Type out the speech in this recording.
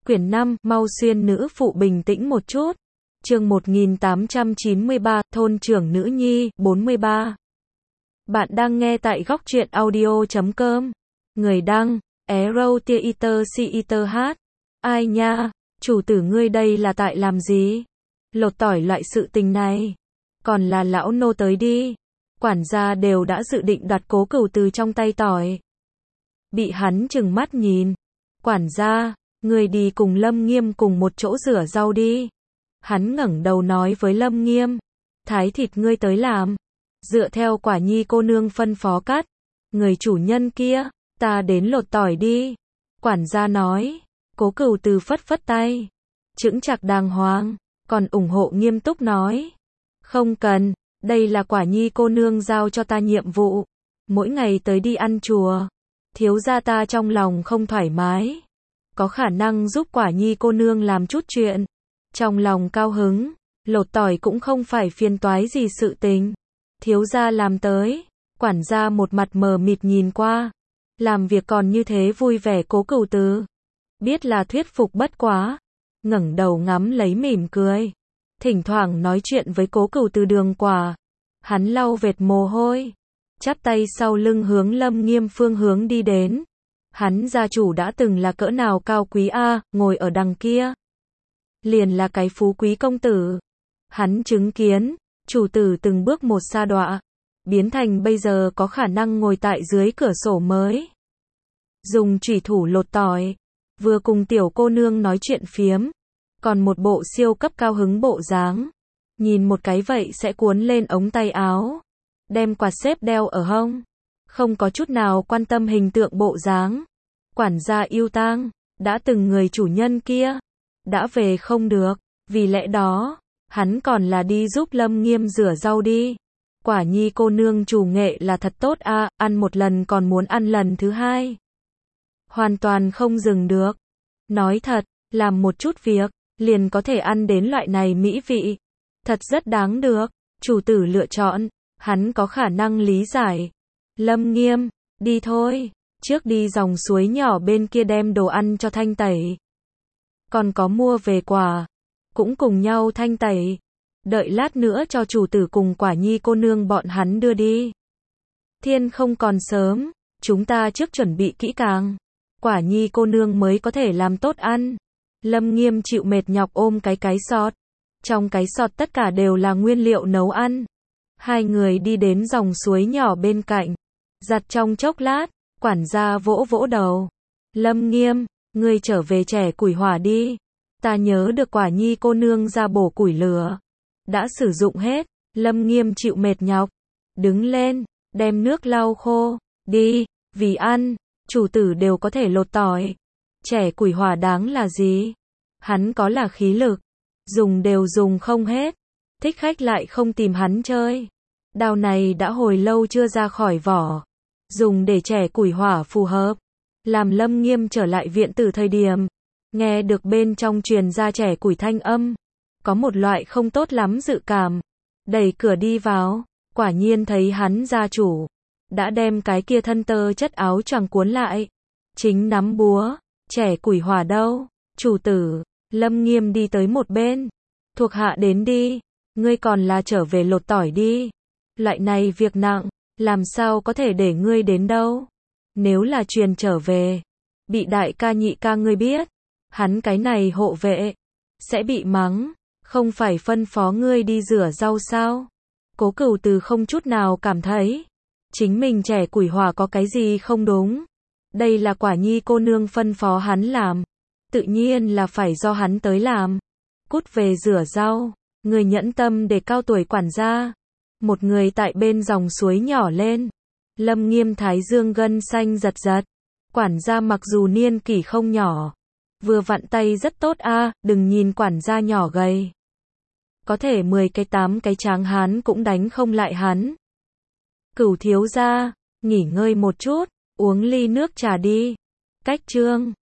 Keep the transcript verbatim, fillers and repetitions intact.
Quyển năm, mau xuyên nữ phụ bình tĩnh một chút. Chương một nghìn tám trăm chín mươi ba, thôn trưởng nữ nhi, bốn mươi ba. Bạn đang nghe tại góc truyện audio chấm com. Người đăng, Arrow Theater Theater hát. Ai nha, chủ tử ngươi đây là tại làm gì? Lột tỏi loại sự tình này. Còn là lão nô tới đi. Quản gia đều đã dự định đoạt Cố Cửu từ trong tay tỏi. Bị hắn trừng mắt nhìn. Quản gia, ngươi đi cùng Lâm Nghiêm cùng một chỗ rửa rau đi. Hắn ngẩng đầu nói với Lâm Nghiêm. Thái thịt ngươi tới làm. Dựa theo Quả Nhi cô nương phân phó cắt. Người chủ nhân kia, ta đến lột tỏi đi. Quản gia nói. Cố Cửu từ phất phất tay. Chững chạc đàng hoàng. Còn ủng hộ nghiêm túc nói. Không cần, đây là Quả Nhi cô nương giao cho ta nhiệm vụ. Mỗi ngày tới đi ăn chùa. Thiếu gia ta trong lòng không thoải mái. Có khả năng giúp Quả Nhi cô nương làm chút chuyện. Trong lòng cao hứng, lột tỏi cũng không phải phiền toái gì sự tình. Thiếu gia làm tới. Quản gia một mặt mờ mịt nhìn qua. Làm việc còn như thế vui vẻ. Cố Cửu từ biết là thuyết phục bất quá. Ngẩng đầu ngắm lấy mỉm cười. Thỉnh thoảng nói chuyện với Cố Cửu từ đường quả. Hắn lau vệt mồ hôi. Chắp tay sau lưng hướng Lâm Nghiêm phương hướng đi đến. Hắn gia chủ đã từng là cỡ nào cao quý a, ngồi ở đằng kia. Liền là cái phú quý công tử. Hắn chứng kiến, chủ tử từng bước một sa đọa. Biến thành bây giờ có khả năng ngồi tại dưới cửa sổ mới. Dùng chủy thủ lột tỏi. Vừa cùng tiểu cô nương nói chuyện phiếm. Còn một bộ siêu cấp cao hứng bộ dáng. Nhìn một cái vậy sẽ cuốn lên ống tay áo. Đem quạt xếp đeo ở hông. Không có chút nào quan tâm hình tượng bộ dáng. Quản gia yêu tang, đã từng người chủ nhân kia. Đã về không được. Vì lẽ đó, hắn còn là đi giúp Lâm Nghiêm rửa rau đi. Quả Nhi cô nương chủ nghệ là thật tốt a, à, ăn một lần còn muốn ăn lần thứ hai. Hoàn toàn không dừng được. Nói thật, làm một chút việc, liền có thể ăn đến loại này mỹ vị. Thật rất đáng được. Chủ tử lựa chọn, hắn có khả năng lý giải. Lâm Nghiêm, đi thôi. Trước đi dòng suối nhỏ bên kia đem đồ ăn cho thanh tẩy. Còn có mua về quà. Cũng cùng nhau thanh tẩy. Đợi lát nữa cho chủ tử cùng Quả Nhi cô nương bọn hắn đưa đi. Thiên không còn sớm. Chúng ta trước chuẩn bị kỹ càng. Quả Nhi cô nương mới có thể làm tốt ăn. Lâm Nghiêm chịu mệt nhọc ôm cái cái sọt. Trong cái sọt tất cả đều là nguyên liệu nấu ăn. Hai người đi đến dòng suối nhỏ bên cạnh. Giặt trong chốc lát. Quản gia vỗ vỗ đầu. Lâm Nghiêm, ngươi trở về chẻ củi hỏa đi. Ta nhớ được Quả Nhi cô nương ra bổ củi lửa. Đã sử dụng hết. Lâm Nghiêm chịu mệt nhọc. Đứng lên, đem nước lau khô. Đi, vì ăn, chủ tử đều có thể lột tỏi. Chẻ củi hỏa đáng là gì? Hắn có là khí lực. Dùng đều dùng không hết. Thích khách lại không tìm hắn chơi. Đao này đã hồi lâu chưa ra khỏi vỏ. Dùng để chẻ củi hỏa phù hợp. Làm Lâm Nghiêm trở lại viện từ thời điểm. Nghe được bên trong truyền ra chẻ củi thanh âm. Có một loại không tốt lắm dự cảm. Đẩy cửa đi vào. Quả nhiên thấy hắn gia chủ. Đã đem cái kia thân tơ chất áo choàng cuốn lại. Chính nắm búa. Chẻ củi hỏa đâu? Chủ tử. Lâm Nghiêm đi tới một bên. Thuộc hạ đến đi. Ngươi còn là trở về lột tỏi đi. Loại này việc nặng. Làm sao có thể để ngươi đến đâu? Nếu là truyền trở về. Bị đại ca nhị ca ngươi biết. Hắn cái này hộ vệ. Sẽ bị mắng. Không phải phân phó ngươi đi rửa rau sao? Cố Cửu từ không chút nào cảm thấy. Chính mình chẻ củi hỏa có cái gì không đúng. Đây là Quả Nhi cô nương phân phó hắn làm. Tự nhiên là phải do hắn tới làm. Cút về rửa rau. Người nhẫn tâm để cao tuổi quản gia. Một người tại bên dòng suối nhỏ lên. Lâm Nghiêm thái dương gân xanh giật giật. Quản gia mặc dù niên kỷ không nhỏ. Vừa vặn tay rất tốt a, à, đừng nhìn quản gia nhỏ gầy. Có thể mười cái tám cái tráng hán cũng đánh không lại hắn. Cửu thiếu gia, nghỉ ngơi một chút, uống ly nước trà đi. Cách chương